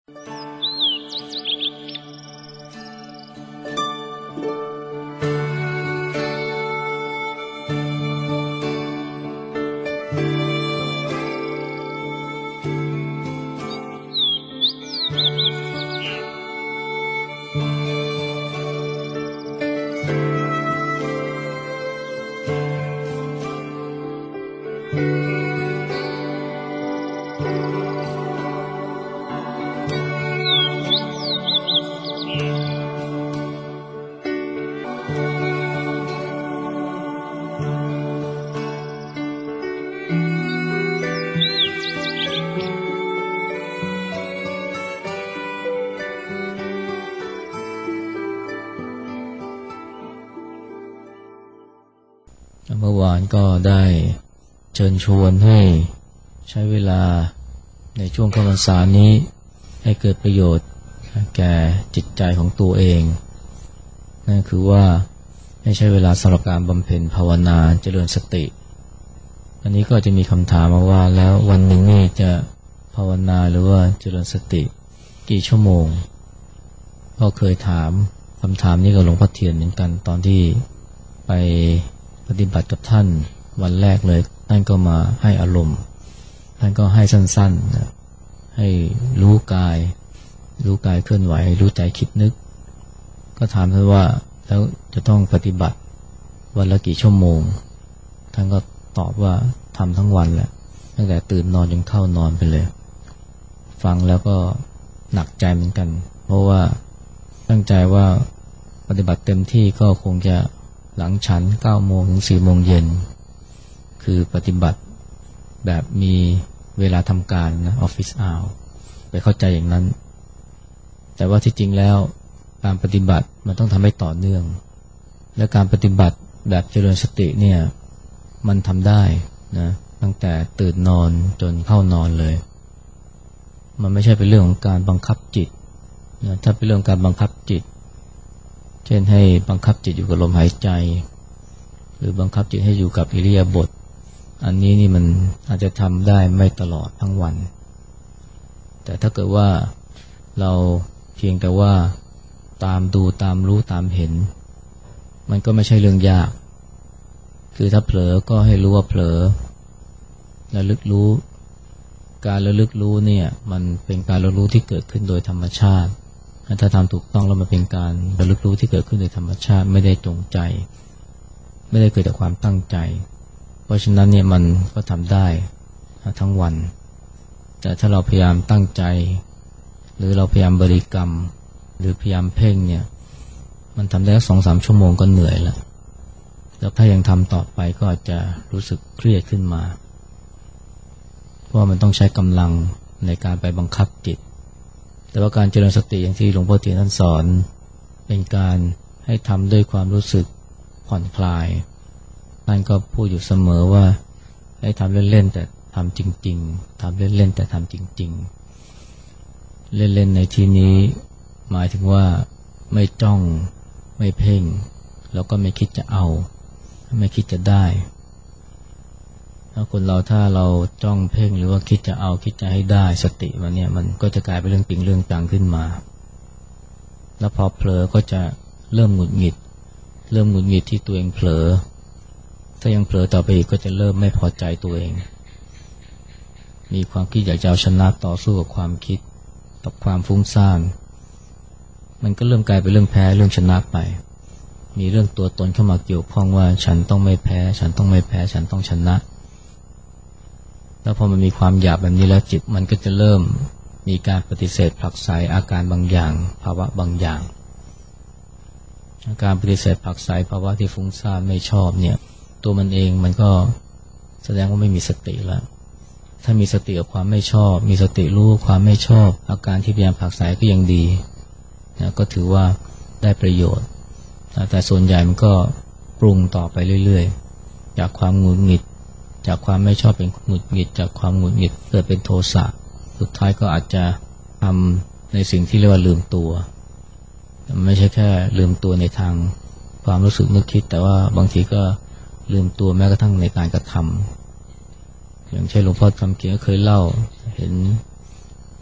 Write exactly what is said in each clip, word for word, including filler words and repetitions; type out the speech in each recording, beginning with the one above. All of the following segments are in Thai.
เมื่อวานก็ได้เชิญชวนให้ใช้เวลาในช่วงเข้าพรรษานี้ให้เกิดประโยชน์แก่จิตใจของตัวเองนั่นคือว่าให้ใช้เวลาสำหรับการบำเพ็ญภาวนาเจริญสติอันนี้ก็จะมีคำถามมาว่าแล้ววันหนึ่งนี่จะภาวนาหรือว่าเจริญสติกี่ชั่วโมงก็เคยถามคำถามนี้กับหลวงพ่อเทียนเหมือนกันตอนที่ไปปฏิบัติกับท่านวันแรกเลยท่านก็มาให้อารมณ์ท่านก็ให้สั้นๆนะให้รู้กายรู้กายเคลื่อนไหวรู้ใจคิดนึกก็ถามท่านว่าแล้วจะต้องปฏิบัติวันละกี่ชั่วโมงท่านก็ตอบว่าทำทั้งวันแหละตั้งแต่ตื่นนอนจนเข้านอนไปเลยฟังแล้วก็หนักใจเหมือนกันเพราะว่าตั้งใจว่าปฏิบัติเต็มที่ก็คงจะหลังฉันเก้าโมงถึงสี่โมงเย็นคือปฏิบัติแบบมีเวลาทำการนะออฟฟิศอาวไปเข้าใจอย่างนั้นแต่ว่าที่จริงแล้วการปฏิบัติมันต้องทำให้ต่อเนื่องและการปฏิบัติแบบเจริญสติเนี่ยมันทำได้นะตั้งแต่ตื่นนอนจนเข้านอนเลยมันไม่ใช่เป็นเรื่องของการบังคับจิตนะถ้าเป็นเรื่องการบังคับจิตเช่นให้บังคับจิตอยู่กับลมหายใจหรือบังคับจิตให้อยู่กับอิริยาบถอันนี้นี่มันอาจจะทำได้ไม่ตลอดทั้งวันแต่ถ้าเกิดว่าเราเพียงแต่ว่าตามดูตามรู้ตามเห็นมันก็ไม่ใช่เรื่องยากคือถ้าเผลอก็ให้รู้ว่าเผลอระลึกรู้การระลึกรู้เนี่ยมันเป็นการระลึกรู้ที่เกิดขึ้นโดยธรรมชาติถ้าทำถูกต้องแล้วมันเป็นการระลึกรู้ที่เกิดขึ้นโดยธรรมชาติไม่ได้จงใจไม่ได้เกิดจากความตั้งใจเพราะฉะนั้นเนี่ยมันก็ทำได้ทั้งวันแต่ถ้าเราพยายามตั้งใจหรือเราพยายามบริกรรมหรือพยายามเพ่งเนี่ยมันทำได้สองสามชั่วโมงก็เหนื่อยแล้วแล้วถ้ายังทำต่อไปก็อาจจะรู้สึกเครียดขึ้นมาเพราะมันต้องใช้กำลังในการไปบังคับจิตแต่ว่าการเจริญสติอย่างที่หลวงพ่อเทียนท่านสอนเป็นการให้ทำด้วยความรู้สึกผ่อนคลายท่านก็พูดอยู่เสมอว่าให้ทำเล่นๆแต่ทำจริงๆทำเล่นๆแต่ทำจริงๆเล่นๆในที่นี้หมายถึงว่าไม่จ้องไม่เพ่งแล้วก็ไม่คิดจะเอาไม่คิดจะได้ถ้าคนเราถ้าเราจ้องเพ่งหรือว่าคิดจะเอาคิดจะให้ได้สติมันเนี่ยมันก็จะกลายเป็นเรื่องจริงเรื่องจังขึ้นมาแล้วพอเผลอก็จะเริ่มหงุดหงิดเริ่มหงุดหงิดที่ตัวเองเผลอถ้ายังเผลอต่อไปอีกก็จะเริ่มไม่พอใจตัวเองมีความคิดอยากจะเอาชนะต่อสู้กับความคิดกับความฟุ้งซ่านมันก็เริ่มกลายเป็นเรื่องแพ้เรื่องชนะไปมีเรื่องตัวตนเข้ามาเกี่ยวข้องว่าฉันต้องไม่แพ้ฉันต้องไม่แพ้ฉันต้องชนะแล้วพอมันมีความอยากแบบนี้แล้วจิตมันก็จะเริ่มมีการปฏิเสธผลักไสอาการบางอย่างภาวะบางอย่างอาการปฏิเสธผลักไสภาวะที่ฟุ้งซ่านไม่ชอบเนี่ยตัวมันเองมันก็แสดงว่าไม่มีสติแล้วถ้ามีสติกับความไม่ชอบมีสติรู้ความไม่ชอบอาการที่พยายามผลักไสก็ยังดีนะก็ถือว่าได้ประโยชน์แต่ส่วนใหญ่มันก็ปรุงต่อไปเรื่อยๆจากความหงุดหงิดจากความไม่ชอบเป็นหงุดหงิดจากความหงุดหงิดเกิดเป็นโทสะสุดท้ายก็อาจจะทำในสิ่งที่เรียกว่าลืมตัวไม่ใช่แค่ลืมตัวในทางความรู้สึกนึกคิดแต่ว่าบางทีก็ลืมตัวแม้กระทั่งในการกระทำอย่างเช่นหลวงพ่อคำเขียนก็เคยเล่าเห็น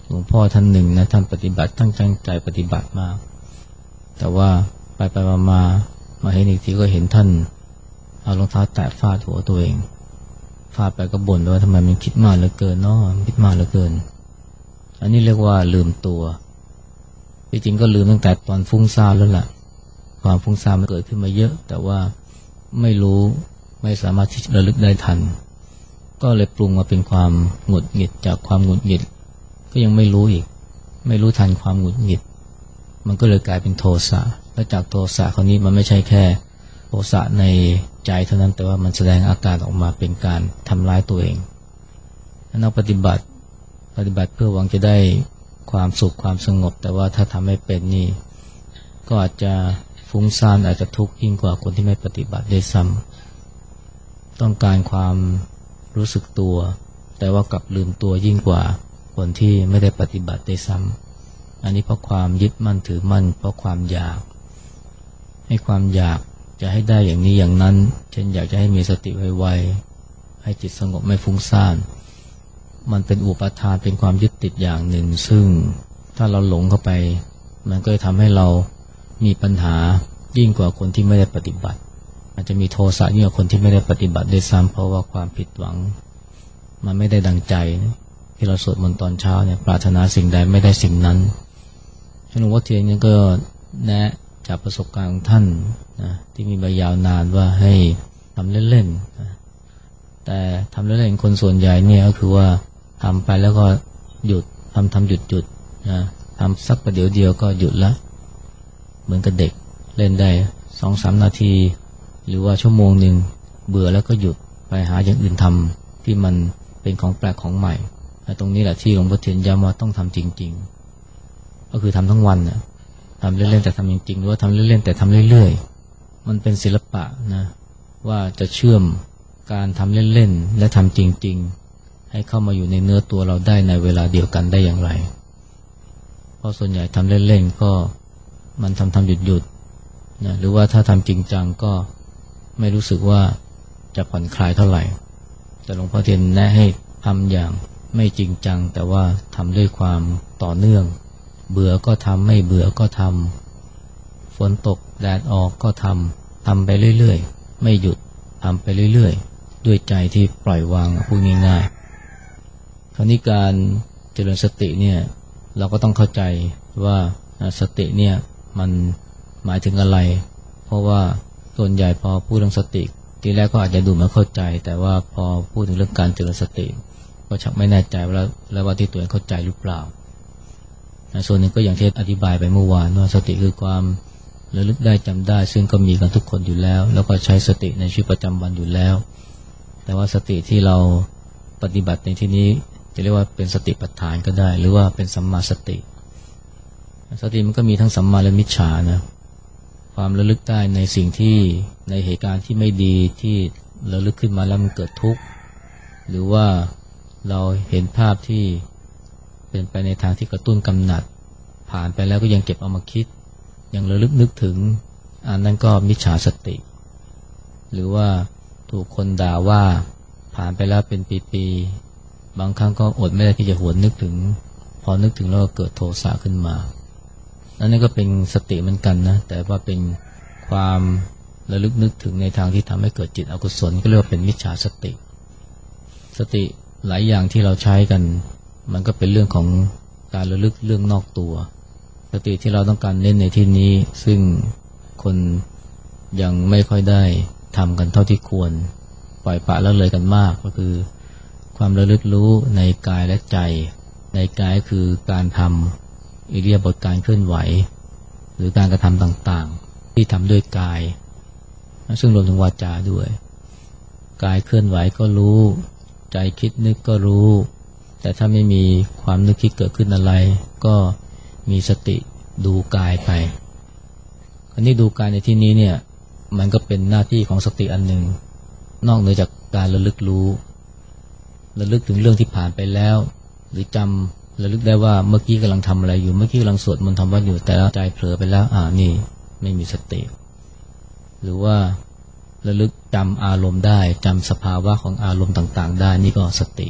หลวงพ่อท่านหนึ่งนะท่านปฏิบัติตั้งใจปฏิบัติมากแต่ว่าไปไปมามามาเห็นอีกทีก็เห็นท่านเอารองเท้าแตะฟาดหัวตัวเองฟาดไปก็บ่นว่าทำไมมันคิดมากเหลือเกินเนาะคิดมากเหลือเกินอันนี้เรียกว่าลืมตัวจริงๆก็ลืมตั้งแต่ตอนฟุ้งซ่านแล้วล่ะความฟุ้งซ่านมันเกิดขึ้นมาเยอะแต่ว่าไม่รู้ไม่สามารถที่จะระลึกได้ทันก็เลยปรุงมาเป็นความหงุดหงิดจากความหงุดหงิดก็ยังไม่รู้อีกไม่รู้ทันความหงุดหงิดมันก็เลยกลายเป็นโทสะและจากโทสะคราวนี้มันไม่ใช่แค่โทสะในใจเท่านั้นแต่ว่ามันแสดงอาการออกมาเป็นการทำร้ายตัวเองนักปฏิบัติปฏิบัติเพื่อหวังจะได้ความสุขความสงบแต่ว่าถ้าทำไม่เป็นนี่ก็อาจจะฟุ้งซ่านอาจจะทุกข์ยิ่งกว่าคนที่ไม่ปฏิบัติได้ซ้ำต้องการความรู้สึกตัวแต่ว่ากลับลืมตัวยิ่งกว่าคนที่ไม่ได้ปฏิบัติได้ซ้ำอันนี้เพราะความยึดมั่นถือมั่นเพราะความอยากให้ความอยากจะให้ได้อย่างนี้อย่างนั้นเช่นอยากจะให้มีสติไวๆให้จิตสงบไม่ฟุ้งซ่านมันเป็นอุปาทานเป็นความยึดติดอย่างหนึ่งซึ่งถ้าเราหลงเข้าไปมันก็จะทำให้เรามีปัญหายิ่งกว่าคนที่ไม่ได้ปฏิบัติอาจจะมีโทสะยิ่งกว่าคนที่ไม่ได้ปฏิบัติได้ซ้ำเพราะว่าความผิดหวังมันไม่ได้ดังใจที่เราสวดมนต์ตอนเช้าเนี่ยปรารถนาสิ่งใดไม่ได้สิ่งนั้นหลวงพ่อเทียนนี่ก็แนะจากประสบการณ์ของท่านนะที่มีมายาวนานว่าให้ทำเล่นๆนะแต่ทำเล่นๆคนส่วนใหญ่เนี่ยก็คือว่าทำไปแล้วก็หยุดทำทำหยุดหยุดนะทำสักประเดี๋ยวเดียวก็หยุดละเหมือนกับเด็กเล่นได้สองสามนาทีหรือว่าชั่วโมงหนึ่งเบื่อแล้วก็หยุดไปหาอย่างอื่นทำที่มันเป็นของแปลกของใหม่ตรงนี้แหละที่หลวงพ่อเทียนย้ำว่าต้องทำจริงๆก็คือทำทั้งวันนะทำเล่นๆแต่ทำจริงๆหรือว่าทำเล่นๆแต่ทำเรื่อยๆมันเป็นศิลปะนะว่าจะเชื่อมการทำเล่นๆและทำจริงๆให้เข้ามาอยู่ในเนื้อตัวเราได้ในเวลาเดียวกันได้อย่างไรเพราะส่วนใหญ่ทำเล่นๆก็มันทำทำหยุดหยุดนะหรือว่าถ้าทำจริงจังก็ไม่รู้สึกว่าจะผ่อนคลายเท่าไหร่แต่หลวงพ่อเทียนแนะให้ทำอย่างไม่จริงจังแต่ว่าทำด้วยความต่อเนื่องเบื่อก็ทำไม่เบื่อก็ทำฝนตกแดดออกก็ทำทำไปเรื่อยๆไม่หยุดทำไปเรื่อยๆด้วยใจที่ปล่อยวางพูดง่ายๆคราวนี้การเจริญสติเนี่ยเราก็ต้องเข้าใจว่าสติเนี่ยมันหมายถึงอะไรเพราะว่าส่วนใหญ่พอพูดเรื่องสติทีแรกก็อาจจะดูไม่เข้าใจแต่ว่าพอพูดถึงเรื่องการเจริญสติก็ชักไม่แน่ใจว่าแล้วว่าที่ตัวเองเข้าใจหรือเปล่าส่วนหนึ่งก็อย่างที่อธิบายไปเมื่อวานว่าสติคือความระลึกได้จำได้ซึ่งก็มีกันทุกคนอยู่แล้วแล้วก็ใช้สติในชีวิตประจำวันอยู่แล้วแต่ว่าสติที่เราปฏิบัติในที่นี้จะเรียกว่าเป็นสติปัฏฐานก็ได้หรือว่าเป็นสัมมาสติสติมันก็มีทั้งสัมมาและมิจฉานะความระลึกได้ในสิ่งที่ในเหตุการณ์ที่ไม่ดีที่ระลึกขึ้นมาแล้วมันเกิดทุกข์หรือว่าเราเห็นภาพที่เป็นไปในทางที่กระตุ้นกำหนัดผ่านไปแล้วก็ยังเก็บเอามาคิดยังระลึกนึกถึงอันนั้นก็มิจฉาสติหรือว่าถูกคนด่าว่าผ่านไปแล้วเป็นปีๆบางครั้งก็อดไม่ได้ที่จะหวนนึกถึงพอนึกถึงแล้วก็เกิดโทสะขึ้นมาอันนั้นก็เป็นสติเหมือนกันนะแต่ว่าเป็นความระลึกนึกถึงในทางที่ทำให้เกิดจิตอกุศลก็เรียกว่าเป็นมิจฉาสติสติหลายอย่างที่เราใช้กันมันก็เป็นเรื่องของการระลึกเรื่องนอกตัวสติที่เราต้องการเน้นในที่นี้ซึ่งคนยังไม่ค่อยได้ทำกันเท่าที่ควรปล่อยปละละเลยกันมากก็คือความระลึกรู้ในกายและใจในกายคือการทำอิริยาบถการเคลื่อนไหวหรือการกระทำต่างๆที่ทำด้วยกายซึ่งรวมถึงวาจาด้วยกายเคลื่อนไหวก็รู้ใจคิดนึกก็รู้แต่ถ้าไม่มีความนึกคิดเกิดขึ้นอะไรก็มีสติดูกายไปอันนี้ดูกายในที่นี้เนี่ยมันก็เป็นหน้าที่ของสติอันหนึ่งนอกเหนือจากการระลึกรู้ระลึกถึงเรื่องที่ผ่านไปแล้วหรือจำระลึกได้ว่าเมื่อกี้กำลังทำอะไรอยู่เมื่อกี้กำลังสวดมนต์ทำวัดอยู่แต่ใจเผลอไปแล้วอ่านี่ไม่มีสติหรือว่าระลึกจำอารมณ์ได้จำสภาวะของอารมณ์ต่างๆได้นี่ก็สติ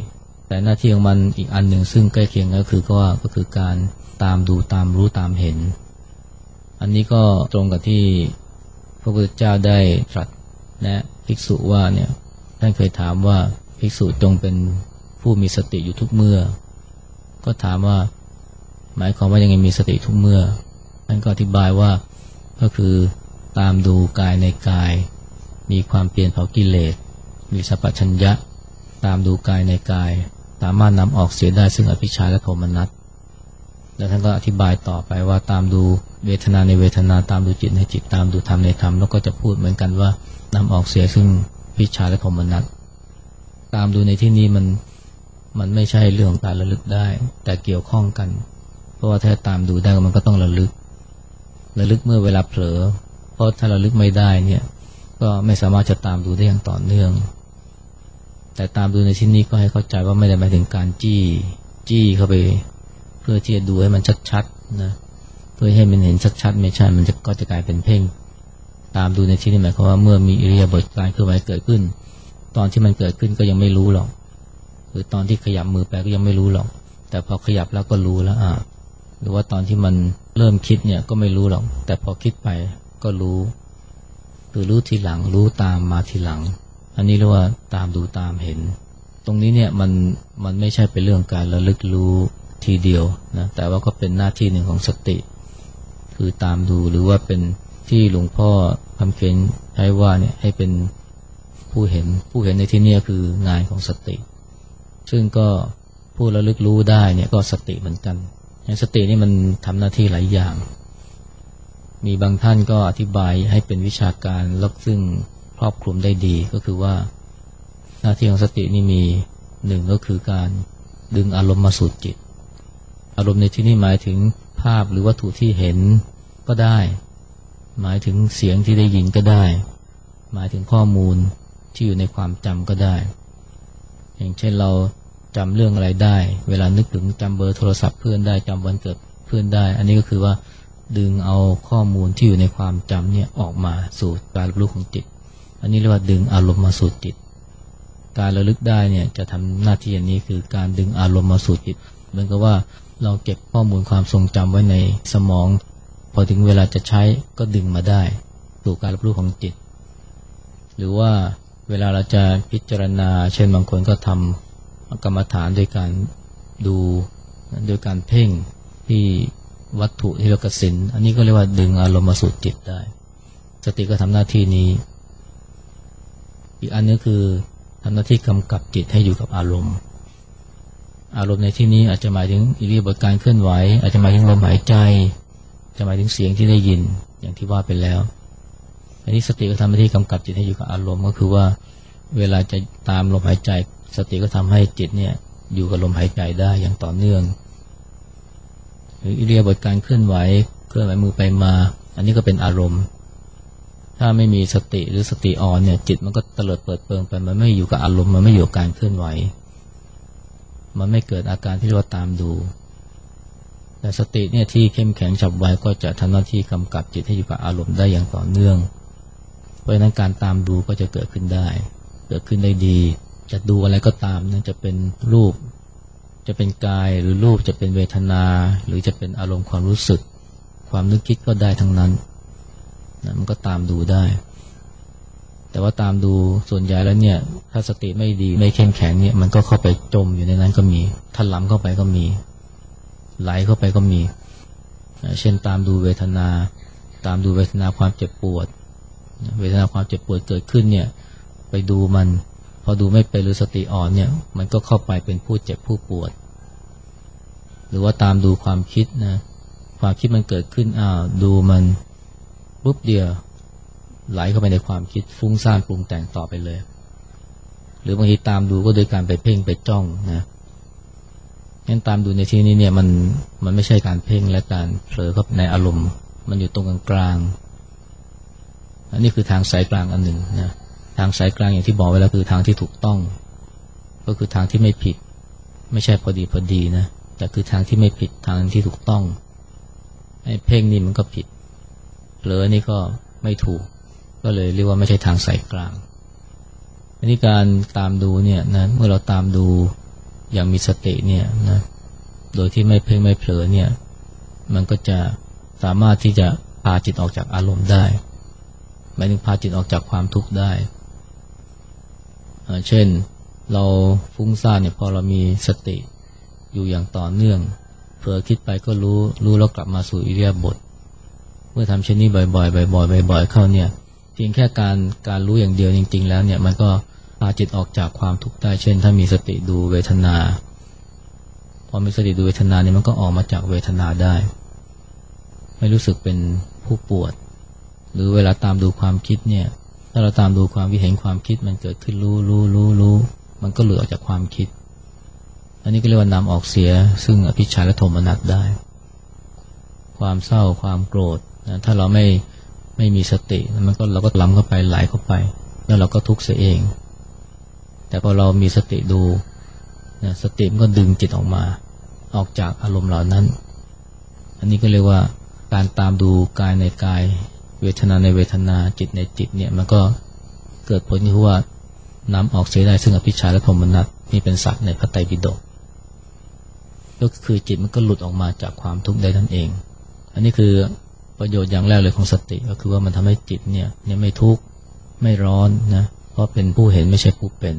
แต่หน้าที่ของมันอีกอันหนึ่งซึ่งใกล้เคียงก็คือก็ก็คือการตามดูตามรู้ตามเห็นอันนี้ก็ตรงกับที่พระพุทธเจ้าได้ตรัสแนะภิกษุว่าเนี่ยท่านเคยถามว่าภิกษุจงเป็นผู้มีสติอยู่ทุกเมื่อก็ถามว่าหมายความว่ายังไงมีสติทุกเมื่อท่านก็อธิบายว่าก็คือตามดูกายในกายมีความเปลี่ยนเผากิเลสมีสัพพัญญะตามดูกายในกายสามารถนำออกเสียได้ซึ่งอภิชฌาและโทมนัสแล้วท่านก็อธิบายต่อไปว่าตามดูเวทนาในเวทนาตามดูจิตในจิตตามดูธรรมในธรรมแล้วก็จะพูดเหมือนกันว่านำออกเสียซึ่งอภิชฌาและโทมนัสตามดูในที่นี้มันมันไม่ใช่เรื่องของการระลึกได้แต่เกี่ยวข้องกันเพราะว่าถ้าตามดูได้มันก็ต้องระลึกระลึกเมื่อเวลาเผลอเพราะถ้าระลึกไม่ได้เนี่ยก็ไม่สามารถจะตามดูได้อย่างต่อเนื่องแต่ตามดูในที่นี้ก็ให้เข้าใจว่าไม่ได้หมายถึงการจี้จี้เข้าไปเพื่อที่จะดูให้มันชัดๆนะเพื่อให้มันเห็นชัดๆไม่ใช่มันจะก็จะกลายเป็นเพ่งตามดูในที่นี้หมายความว่าเมื่อมีอิริยาบถการเคลื่อนไหวเกิดขึ้นตอนที่มันเกิดขึ้นก็ยังไม่รู้หรอกหรือตอนที่ขยับมือไปก็ยังไม่รู้หรอกแต่พอขยับแล้วก็รู้แล้วอ่ะหรือว่าตอนที่มันเริ่มคิดเนี่ยก็ไม่รู้หรอกแต่พอคิดไปก็รู้คือรู้ทีหลังรู้ตามมาทีหลังอันนี้เรียกว่าตามดูตามเห็นตรงนี้เนี่ยมันมันไม่ใช่เป็นเรื่องการระลึกรู้ทีเดียวนะแต่ว่าก็เป็นหน้าที่หนึ่งของสติคือตามดูหรือว่าเป็นที่หลวงพ่อคำเขียนใช้ว่าเนี่ยให้เป็นผู้เห็นผู้เห็นในที่นี้คืองานของสติซึ่งก็ผู้ระลึกรู้ได้เนี่ยก็สติเหมือนกันสตินี่มันทำหน้าที่หลายอย่างมีบางท่านก็อธิบายให้เป็นวิชาการแล้วซึ่งครอบคลุมได้ดีก็คือว่าหน้าที่ของสตินี่มีหนึ่งก็คือการดึงอารมณ์มาสู่จิตอารมณ์ในที่นี้หมายถึงภาพหรือวัตถุที่เห็นก็ได้หมายถึงเสียงที่ได้ยินก็ได้หมายถึงข้อมูลที่อยู่ในความจำก็ได้อย่างเช่นเราจำเรื่องอะไรได้เวลานึกถึงจำเบอร์โทรศัพท์เพื่อนได้จำวันเกิดเพื่อนได้อันนี้ก็คือว่าดึงเอาข้อมูลที่อยู่ในความจำเนี่ยออกมาสู่การรับรู้ของจิตอันนี้เรียกว่าดึงอารมณ์มาสู่จิตการระลึกได้เนี่ยจะทำหน้าที่อย่างนี้คือการดึงอารมณ์มาสู่จิตเหมือนกับว่าเราเก็บข้อมูลความทรงจำไว้ในสมองพอถึงเวลาจะใช้ก็ดึงมาได้สู่การรับรู้ของจิตหรือว่าเวลาเราจะพิจารณาเช่นบางคนก็ทำกรรมฐานโดยการดูโดยการเพ่งที่วัตถุที่เรากสินอันนี้ก็เรียกว่าดึงอารมณ์มาสู่จิตได้สติก็ทำหน้าที่นี้อีกอันนึงคือทำหน้าที่กำกับจิตให้อยู่กับอารมณ์อารมณ์ในที่นี้อาจจะหมายถึงอิริยาบถการเคลื่อนไหวอาจจะหมายถึงลมหายใจจะหมายถึงเสียงที่ได้ยินอย่างที่ว่าไปแล้วอันนี้สติก็ทำหน้าที่กำกับจิตให้อยู่กับอารมณ์ก็คือว่าเวลาจะตามลมหายใจสติก็ทำให้จิตเนี่ยอยู่กับลมหายใจได้อย่างต่อเนื่องหรืออิริยาบถการเคลื่อนไหวเคลื่อนไหวมือไปมาอันนี้ก็เป็นอารมณ์ถ้าไม่มีสติหรือสติอ่อนเนี่ยจิตมันก็เตลิดเปิดเปิงไปมันไม่อยู่กับอารมณ์มันไม่อยู่กับการเคลื่อนไหวมันไม่เกิดอาการที่เรียกว่าตามดูแต่สติเนี่ยที่เข้มแข็งฉับไวก็จะทำหน้าที่กำกับจิตให้อยู่กับอารมณ์ได้อย่างต่อเนื่องเพราะฉะนั้นการตามดูก็จะเกิดขึ้นได้เกิดขึ้นได้ดีจะดูอะไรก็ตามนั่นจะเป็นรูปจะเป็นกายหรือรูปจะเป็นเวทนาหรือจะเป็นอารมณ์ความรู้สึกความนึกคิดก็ได้ทั้งนั้นนะมันก็ตามดูได้แต่ว่าตามดูส่วนใหญ่แล้วเนี่ยถ้าสติไม่ดีไม่เข้มแข็งเนี่ยมันก็เข้าไปจมอยู่ในนั้นก็มีถลำเข้าไปก็มีไหลเข้าไปก็มีเช่นตามดูเวทนาตามดูเวทนาความเจ็บปวดเวทนาความเจ็บปวดเกิดขึ้นเนี่ยไปดูมันพอดูไม่เป็นหรือสติอ่อนเนี่ยมันก็เข้าไปเป็นผู้เจ็บผู้ปวดหรือว่าตามดูความคิดนะความคิดมันเกิดขึ้นอ้าวดูมันปุ๊บเดียวไหลเข้าไปในความคิดฟุ้งซ่านปรุงแต่งต่อไปเลยหรือบางทีตามดูก็โดยการไปเพ่งไปจ้องนะงั้นตามดูในที่นี้เนี่ยมันมันไม่ใช่การเพ่งและการเผลอเข้าในอารมณ์มันอยู่ตรงกลางๆอันนี้คือทางสายกลางอันหนึ่งนะทางสายกลางอย่างที่บอกไว้แล้วคือทางที่ถูกต้องก็คือทางที่ไม่ผิดไม่ใช่พอดีพอดีนะแต่คือทางที่ไม่ผิดทางที่ถูกต้องไอ้เพ่งนี่มันก็ผิดเผลอนี่ก็ไม่ถูกก็เลยเรียกว่าไม่ใช่ทางสายกลางอันนี้การตามดูเนี่ยนะเมื่อเราตามดูอย่างมีสติเนี่ยนะโดยที่ไม่เพ่งไม่เผลอเนี่ยมันก็จะสามารถที่จะพาจิตออกจากอารมณ์ได้หมายถึงพาจิตออกจากความทุกข์ได้เช่นเราฟุ้งซ่านเนี่ยพอเรามีสติอยู่อย่างต่อเนื่องเผลอคิดไปก็รู้รู้แล้วกลับมาสู่อิริยาบถเมื่อทำเช่นนี้บ่อยๆบ่อยๆบ่อยๆเข้าเนี่ยเพียงแค่การการรู้อย่างเดียวจริงๆแล้วเนี่ยมันก็พาจิตออกจากความทุกข์ได้เช่นถ้ามีสติดูเวทนาพอมีสติดูเวทนาเนี่ยมันก็ออกมาจากเวทนาได้ไม่รู้สึกเป็นผู้ปวดหรือเวลาตามดูความคิดเนี่ยถ้าเราตามดูความวิเห็นความคิดมันเกิดขึ้นรู้รู้รู้รู้มันก็หลุดออกจากความคิดอันนี้ก็เรียกว่านำออกเสียซึ่งอภิชฌาและโทมนัสได้ความเศร้าความโกรธนะถ้าเราไม่ไม่มีสติมันก็เราก็ล้ำเข้าไปไหลเข้าไปแล้วเราก็ทุกข์เสียเองแต่พอเรามีสติดูนะสติมันก็ดึงจิตออกมาออกจากอารมณ์เหล่านั้นอันนี้ก็เรียกว่าการตามดูกายในกายเวทนาในเวทนาจิตในจิตเนี่ยมันก็เกิดผลที่ว่านำออกเสียได้ซึ่งอภิชฌาและโทมนัสนี่เป็นศัพท์ในพระไตรปิฎกก็คือจิตมันก็หลุดออกมาจากความทุกข์ได้นั่นเองอันนี้คือประโยชน์อย่างแรกเลยของสติก็คือว่ามันทำให้จิตเนี่ยเนี่ยไม่ทุกข์ไม่ร้อนนะเพราะเป็นผู้เห็นไม่ใช่ผู้เป็น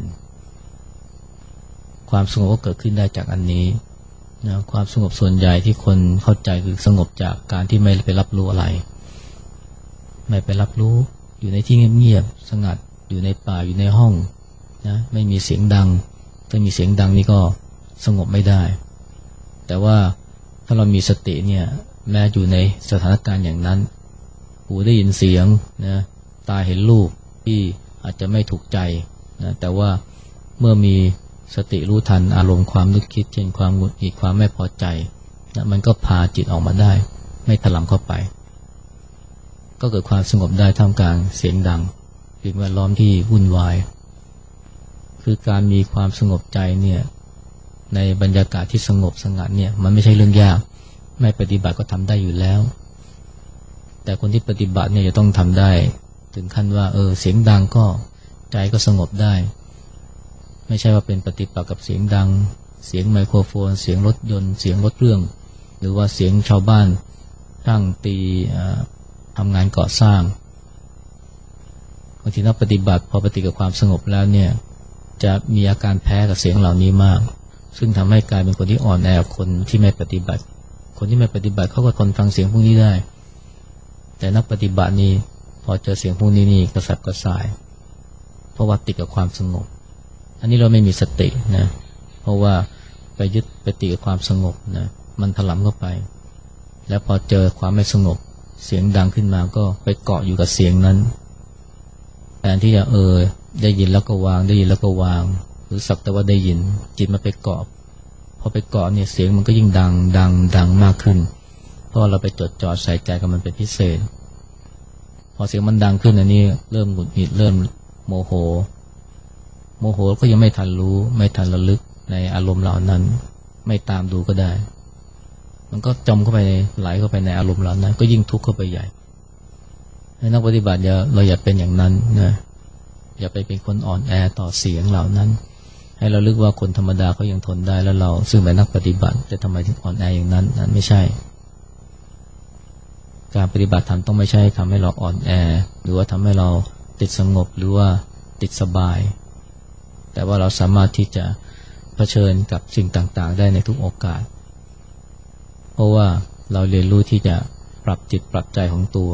ความสงบก็เกิดขึ้นได้จากอันนี้นะความสงบส่วนใหญ่ที่คนเข้าใจคือสงบจากการที่ไม่ไปรับรู้อะไรไม่ไปรับรู้อยู่ในที่เงียบๆสงัดอยู่ในป่าอยู่ในห้องนะไม่มีเสียงดังถ้ามีเสียงดังนี่ก็สงบไม่ได้แต่ว่าถ้าเรามีสติเนี่ยแม้อยู่ในสถานการณ์อย่างนั้นหูได้ยินเสียงนะตาเห็นรูปที่อาจจะไม่ถูกใจนะแต่ว่าเมื่อมีสติรู้ทันอารมณ์ความนึกคิดเช่นความหงุดหงิดความไม่พอใจนะมันก็พาจิตออกมาได้ไม่ถลำเข้าไปก็เกิดความสงบได้ท่ามกลางเสียงดังสิ่งแวดล้อมที่วุ่นวายคือการมีความสงบใจเนี่ยในบรรยากาศที่สงบสงัดเนี่ยมันไม่ใช่เรื่องยากไม่ปฏิบัติก็ทำได้อยู่แล้วแต่คนที่ปฏิบัติเนี่ยจะต้องทำได้ถึงขั้นว่าเออเสียงดังก็ใจก็สงบได้ไม่ใช่ว่าเป็นปฏิปักษ์กับเสียงดังเสียงไมโครโฟนเสียงรถยนต์เสียงรถเครื่องหรือว่าเสียงชาวบ้านช่างตีทำงานก่อสร้างบางทีนักปฏิบัติพอปฏิกับความสงบแล้วเนี่ยจะมีอาการแพ้กับเสียงเหล่านี้มากซึ่งทำให้กลายเป็นคนที่อ่อนแอคนที่ไม่ปฏิบัติคนที่ไม่ปฏิบัติเขาก็ทนฟังเสียงพวกนี้ได้แต่นักปฏิบัตินี่พอเจอเสียงพวกนี้นี่กระสับกระส่ายเพราะว่าติดกับความสงบอันนี้เราไม่มีสตินะเพราะว่าไปยึดไปติดกับความสงบนะมันถลำเข้าไปแล้วพอเจอความไม่สงบเสียงดังขึ้นมาก็ไปเกาะอยู่กับเสียงนั้นแทนที่จะเออได้ยินแล้วก็วางได้ยินแล้วก็วางหรือสักแต่ว่าได้ยินจิตมันไปเกาะพอไปเกาะเนี่ยเสียงมันก็ยิ่งดังดังดังมากขึ้นเพราะเราไปจดจ่อใส่ใจกับมันเป็นพิเศษพอเสียงมันดังขึ้นอันนี้เริ่มหงุดหงิดเริ่มโมโหโมโหก็ยังไม่ทันรู้ไม่ทันระลึกในอารมณ์เหล่านั้นไม่ตามดูก็ได้มันก็จมเข้าไปไหลเข้าไปในอารมณ์เหล่านั้นก็ยิ่งทุกข์เข้าไปใหญ่ให้นักปฏิบัติอย่าเราอย่าเป็นอย่างนั้นนะอย่าไปเป็นคนอ่อนแอต่อเสียงเหล่านั้นให้เราลึกว่าคนธรรมดาเขายังทนได้แล้วเราซึ่งเป็นนักปฏิบัติจะทำไมถึงอ่อนแออย่างนั้นนั้นไม่ใช่การปฏิบัติธรรมต้องไม่ใช่ทำให้เราอ่อนแอหรือว่าทำให้เราติดสงบหรือว่าติดสบายแต่ว่าเราสามารถที่จะเผชิญกับสิ่งต่างๆได้ในทุกโอกาสเพราะว่าเราเรียนรู้ที่จะปรับจิตปรับใจของตัว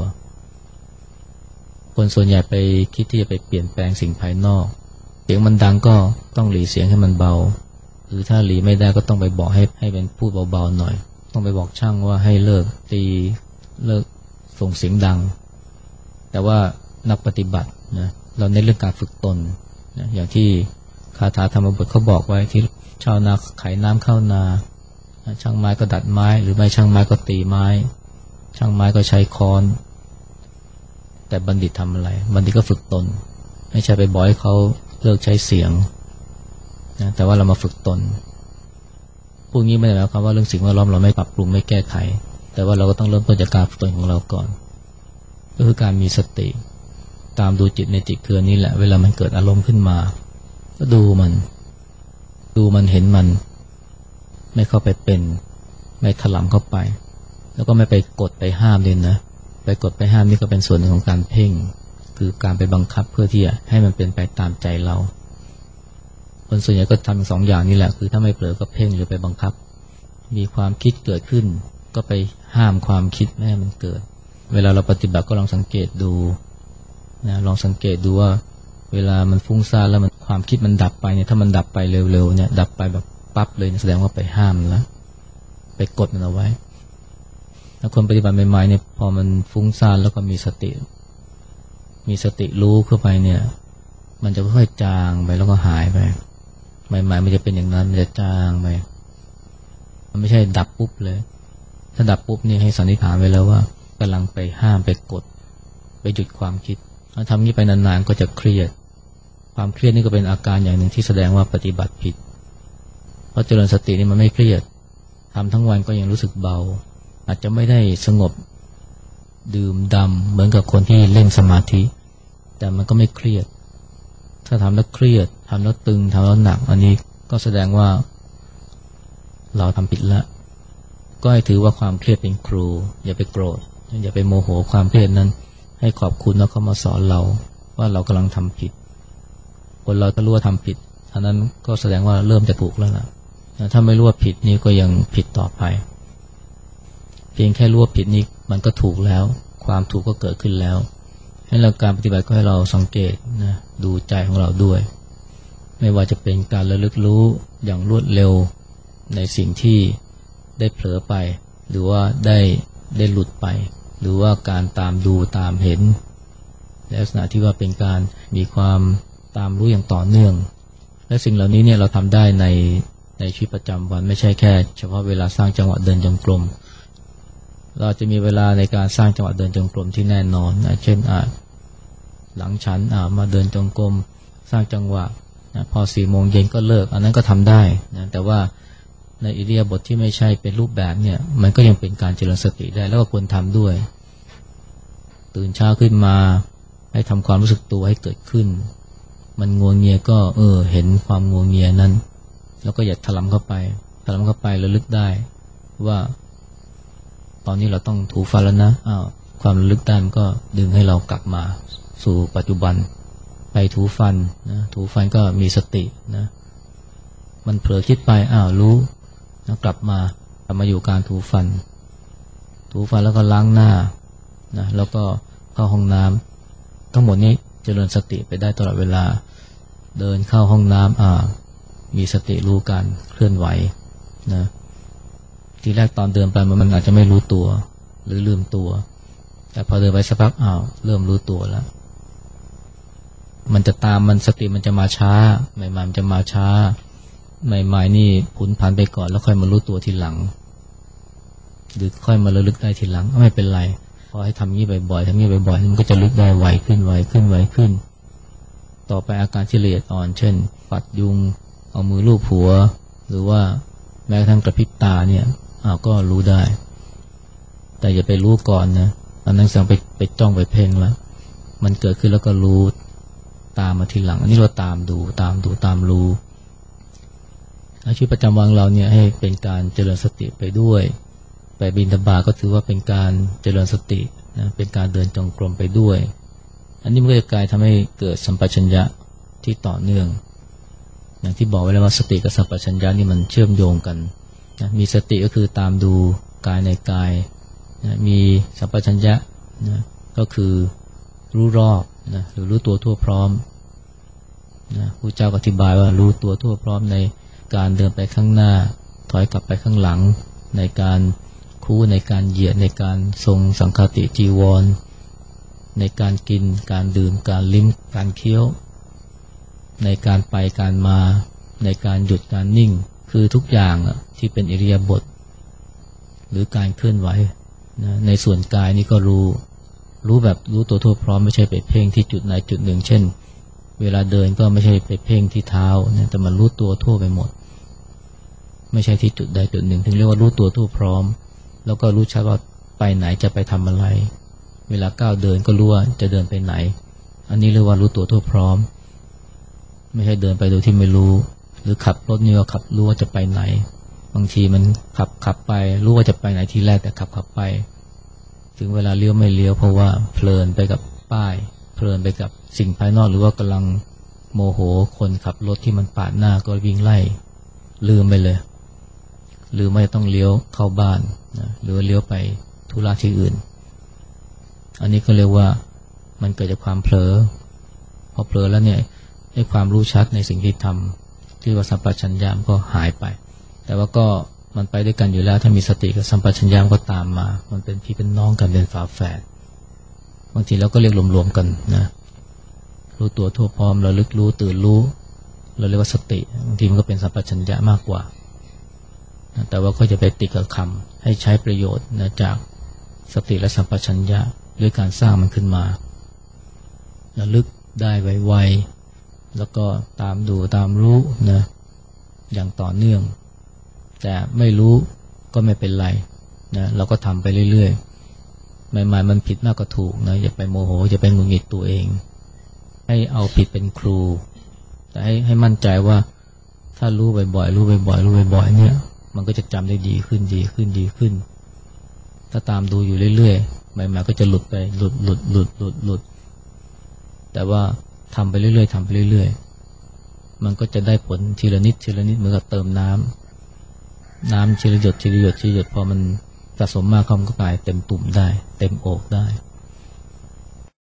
คนส่วนใหญ่ไปคิดที่จะไปเปลี่ยนแปลงสิ่งภายนอกเสียงมันดังก็ต้องหลีเสียงให้มันเบาหรือถ้าหลีไม่ได้ก็ต้องไปบอกให้ให้เป็นพูดเบาๆหน่อยต้องไปบอกช่างว่าให้เลิกตีเลิกส่งเสียงดังแต่ว่านักปฏิบัตินะเราในเรื่องการฝึกตนนะอย่างที่คาถาธรรมบทเขาบอกไว้ที่ชาวนาไขน้ำเข้านาช่างไม้ก็ดัดไม้หรือไม่ช่างไม้ก็ตีไม้ช่างไม้ก็ใช้ค้อนแต่บัณฑิตทำอะไรบัณฑิตก็ฝึกตนไม่ใช่ไปบอกให้เขาเลิกใช้เสียงนะแต่ว่าเรามาฝึกตนพวกนี้ไม่ได้หมายความว่าเรื่องสิ่งแวดล้อมเราไม่ปรับปรุงไม่แก้ไขแต่ว่าเราก็ต้องเริ่มต้นจากการฝึกตนของเราก่อนก็คือการมีสติตามดูจิตในจิตคือนี้แหละเวลามันเกิดอารมณ์ขึ้นมาก็ดูมันดูมันเห็นมันไม่เข้าไปเป็นไม่ถลำเข้าไปแล้วก็ไม่ไปกดไปห้ามเลยนะไปกดไปห้ามนี่ก็เป็นส่วนหนึ่งของการเพ่งคือการไปบังคับเพื่อที่จะให้มันเป็นไปตามใจเราคนส่วนใหญ่ก็ทำสองอย่างนี่แหละคือถ้าไม่เผลอก็เพ่งหรือไปบังคับมีความคิดเกิดขึ้นก็ไปห้ามความคิดไม่ให้มันเกิดเวลาเราปฏิบัติก็ลองสังเกตดูนะลองสังเกตดูว่าเวลามันฟุ้งซ่านแล้วมันความคิดมันดับไปเนี่ยถ้ามันดับไปเร็วๆเนี่ยดับไปแบบปั๊บเลยแสดงว่าไปห้ามแล้วไปกดมันเอาไว้ถ้าคนปฏิบัติใหม่ๆเนี่ยพอมันฟุ้งซ่านแล้วก็มีสติมีสติรู้เข้าไปเนี่ยมันจะค่อยๆจางไปแล้วก็หายไปใหม่ๆมันจะเป็นอย่างนั้นมันจะจางไปมันไม่ใช่ดับปุ๊บเลยถ้าดับปุ๊บนี่ให้สันนิษฐานไว้แล้วว่ากำลังไปห้ามไปกดไปหยุดความคิดถ้าทำนี้ไปนานๆก็จะเครียดความเครียดนี่ก็เป็นอาการอย่างหนึ่งที่แสดงว่าปฏิบัติผิดเพราะเจริญสตินี่มันไม่เครียดทำทั้งวันก็ยังรู้สึกเบาอาจจะไม่ได้สงบดื่มดำเหมือนกับคนที่เล่นสมาธิแต่มันก็ไม่เครียดถ้าทำแล้วเครียดทำแล้วตึงทำแล้วหนักอันนี้ก็แสดงว่าเราทำผิดแล้วก็ให้ถือว่าความเครียดเป็นครูอย่าไปโกรธอย่าไปโมโหความเครียดนั้นให้ขอบคุณแล้วเขามาสอนเราว่าเรากำลังทำผิดคนเราถ้ารู้ว่าทำผิดอันนั้นก็แสดงว่าเริ่มจะถูกแล้วล่ะถ้าไม่รู้ว่าผิดนี่ก็ยังผิดต่อไปเพียงแค่รู้ว่าผิดนี่มันก็ถูกแล้วความถูกก็เกิดขึ้นแล้วให้เราการปฏิบัติก็ให้เราสังเกตนะดูใจของเราด้วยไม่ว่าจะเป็นการระลึกรู้อย่างรวดเร็วในสิ่งที่ได้เผลอไปหรือว่าได้ได้หลุดไปหรือว่าการตามดูตามเห็นลักษณะที่ว่าเป็นการมีความตามรู้อย่างต่อเนื่องและสิ่งเหล่านี้เนี่ยเราทำได้ในในชีวิตประจำวันไม่ใช่แค่เฉพาะเวลาสร้างจังหวะเดินจงกรมเราจะมีเวลาในการสร้างจังหวะเดินจงกรมที่แน่นอนนะเช่นอ่ะหลังฉันอ่ะมาเดินจงกรมสร้างจังหวะนะพอสี่โมงเย็นก็เลิกอันนั้นก็ทำได้นะแต่ว่าในอิริยาบถที่ไม่ใช่เป็นรูปแบบเนี่ยมันก็ยังเป็นการเจริญสติได้แล้วก็ควรทำด้วยตื่นเช้าขึ้นมาให้ทำความรู้สึกตัวให้เกิดขึ้นมันงัวเงียก็เออเห็นความงัวเงียนั้นแล้วก็อย่าถลำเข้าไปถลำเข้าไประลึกได้ว่าตอนนี้เราต้องถูฟันแล้วนะอ้าวความระลึกได้มันก็ดึงให้เรากลับมาสู่ปัจจุบันไปถูฟันนะถูฟันก็มีสตินะมันเผลอคิดไปอ้าวรู้นะกลับมากลับมาอยู่การถูฟันถูฟันแล้วก็ล้างหน้านะแล้วก็เข้าห้องน้ำทั้งหมดนี้เจริญสติไปได้ตลอดเวลาเดินเข้าห้องน้ำอ่ามีสติรู้การเคลื่อนไหวนะทีแรกตอนเดินไปมันอาจจะไม่รู้ตัวหรือลืมตัวแต่พอเดินไปสักพักอ้าวเริ่มรู้ตัวแล้วมันจะตามมันสติมันจะมาช้าใหม่ๆมันจะมาช้าใหม่ๆนี่ผุนผันไปก่อนแล้วค่อยมารู้ตัวทีหลังหรือค่อยมาระลึกได้ทีหลังไม่เป็นไรพอให้ทำงี้บ่อยๆทำงี้บ่อยๆมันก็จะลึกได้ไวขึ้นไวขึ้นไวขึ้นต่อไปอาการที่ละเอียดอ่อนเช่นปัดยุงเอามือลูบหัวหรือว่าแม้กระทั่งกระพริบตาเนี่ยอ้าวก็รู้ได้แต่อย่าไปรู้ก่อนนะอันนั้นสั่งไปไปจ้องไปเพ่งแล้วมันเกิดขึ้นแล้วก็รู้ตามมาทีหลังอันนี้เราตามดูตามดูตามรู้ชีวิตประจำวันเราเนี่ยให้เป็นการเจริญสติไปด้วยไปบิณฑบาตก็ถือว่าเป็นการเจริญสตินะเป็นการเดินจงกรมไปด้วยอันนี้มันก็จะกลายทำให้เกิดสัมปชัญญะที่ต่อเนื่องอย่างที่บอกไว้แล้วว่าสติกับสัมปชัญญะนี่มันเชื่อมโยงกันนะมีสติก็คือตามดูกายในกายนะมีสัมปชัญญะนะก็คือรู้รอบนะหรือรู้ตัวทั่วพร้อมนะพระเจ้าอธิบายว่ารู้ตัวทั่วพร้อมในการเดินไปข้างหน้าถอยกลับไปข้างหลังในการคู่ในการเหยียดในการทรงสังฆติจีวรในการกินการดื่มการลิ้มการเคี้ยวในการไปการมาในการหยุดการนิ่งคือทุกอย่างที่เป็นอิริยาบถหรือการเคลื่อนไหวนะในส่วนกายนี่ก็รู้รู้แบบรู้ตัวทั่วพร้อมไม่ใช่ไปเพ่งที่จุดไหนจุดหนึ่งเช่นเวลาเดินก็ไม่ใช่ไปเพ่งที่เท้านะแต่มันรู้ตัวทั่วไปหมดไม่ใช่ที่จุดใดจุดหนึ่งถึงเรียกว่ารู้ตัวทั่วพร้อมแล้วก็รู้ชัดว่าไปไหนจะไปทำอะไรเวลาก้าวเดินก็รู้ว่าจะเดินไปไหนอันนี้เรียกว่ารู้ตัวทั่วพร้อมไม่ใช่เดินไปโดยที่ไม่รู้หรือขับรถนี่ก็ขับรู้ว่าจะไปไหนบางทีมันขับขับไปรู้ว่าจะไปไหนทีแรกแต่ขับขับไปถึงเวลาเลี้ยวไม่เลี้ยวเพราะว่าเพลินไปกับป้ายเพลินไปกับสิ่งภายนอกหรือว่ากำลังโมโหคนขับรถที่มันปาดหน้าก็วิ่งไล่ลืมไปเลยลืมไม่ต้องเลี้ยวเข้าบ้านนะหรือเลี้ยวไปธุระที่อื่นอันนี้ก็เรียกว่ามันเกิดจากความเผลอพอเผลอแล้วเนี่ยไอ้ความรู้ชัดในสิ่งที่ทำที่ว่าสัมปชัญญะก็หายไปแต่ว่าก็มันไปด้วยกันอยู่แล้วถ้ามีสติกับสัมปชัญญะก็ตามมามันเป็นพี่เป็นน้องกันเป็นฝาแฝดบางทีเราก็เรียกรวมๆกันนะรู้ตัวทั่วพร้อมระลึกรู้ตื่นรู้เราเรียกว่าสติบางทีมันก็เป็นสัมปชัญญะมากกว่าแต่ว่าก็จะไปติดกับคำให้ใช้ประโยชน์นะจากสติและสัมปชัญญะด้วยการสร้างมันขึ้นมาระลึกได้ไวๆแล้วก็ตามดูตามรู้นะอย่างต่อเนื่องแต่ไม่รู้ก็ไม่เป็นไรนะเราก็ทำไปเรื่อยๆใหม่ๆมันผิดมากกว่าถูกนะอย่าไปโมโหอย่าไปหงุดหงิดตัวเองให้เอาผิดเป็นครูแต่ให้ให้มั่นใจว่าถ้ารู้บ่อยๆรู้บ่อยๆรู้บ่อยๆเนี่ยมันก็จะจำได้ดีขึ้นดีขึ้นดีขึ้นถ้าตามดูอยู่เรื่อยๆใหม่ๆก็จะหลุดไปหลุดหลุดหลุดหลุดหลุดแต่ว่าทำไปเรื่อยๆทำไปเรื่อยๆมันก็จะได้ผลทีละนิดทีละนิดเหมือนกับเติมน้ำน้ำทีละหยดทีละหยดทีละหยดพอมันสะสมมากเข้ามันก็กลายเต็มตุ่มได้เต็มโอ่งได้